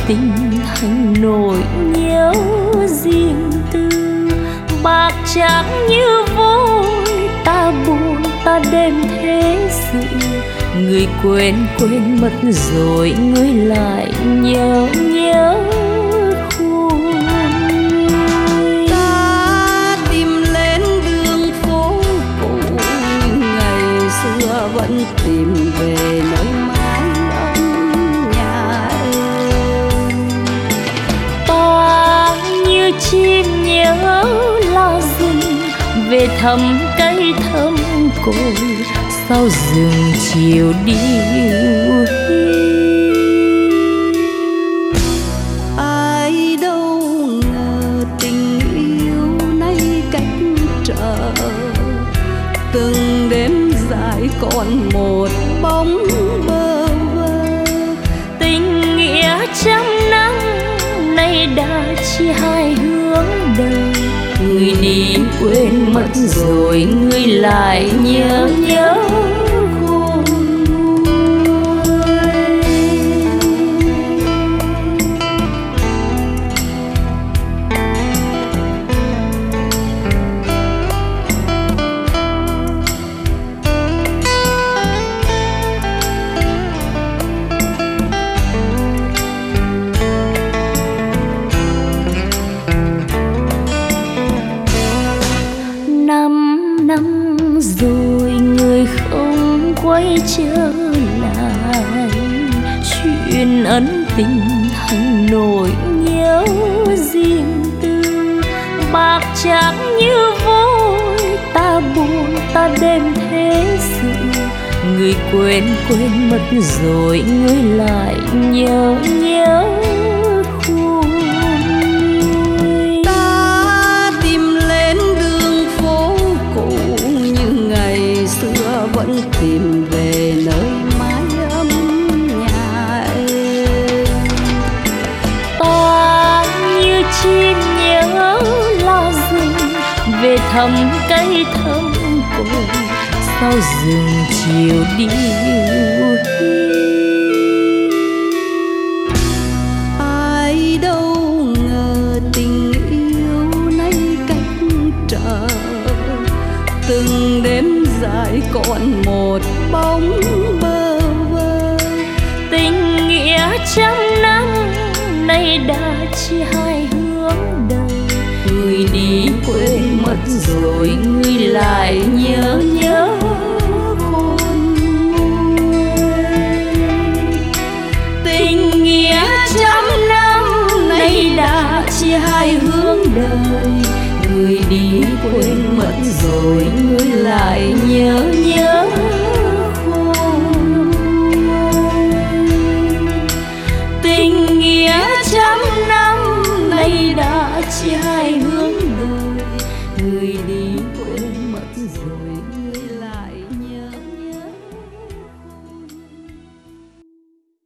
tình thành nỗi nhớ riêng tư. Bạc trắng như vôi ta buồn ta đêm thế sự, người quên quên mất rồi người lại nhớ nhớ khuôn. Ta tìm lên đường phố cũ ngày xưa vẫn tìm về nơi mái ấm nhà em. Ta như chim nhớ lá rừng về thăm cây thơm cội, sau rừng chiều điêu hiu. Ai đâu ngờ tình yêu nay cách trở, từng đêm dài còn một bóng bơ vơ. Tình nghĩa trăm năm nay đã chia hai hướng đời, người đi quên mất rồi người lại nhớ nhớ khôn nguôi. Năm rồi người không quay trở lại, chuyện ân tình thành nỗi nhớ riêng tư. Bạc trắng như vôi ta buồn ta đêm thế sự, người quên quên mất rồi người lại nhớ nhớ khuôn. Vẫn tìm về nơi mái ấm nhà em. Ta như chim nhớ lá rừng về thăm cây thơm cội, sau rừng chiều điêu hiu. Ai đâu ngờ tình yêu nay cách trở, từng đêm dài còn một bóng bơ vơ. Tình nghĩa trăm năm nay đã chia hai hướng đời, người đi quên mất rồi người lại nhớ nhớ khôn nguôi. Tình nghĩa trăm năm nay đã chia hai hướng đời, người đi quên mất rồi người lại nhớ nhớ khôn nguôi. Tình nghĩa trăm năm nay đã chia hai hướng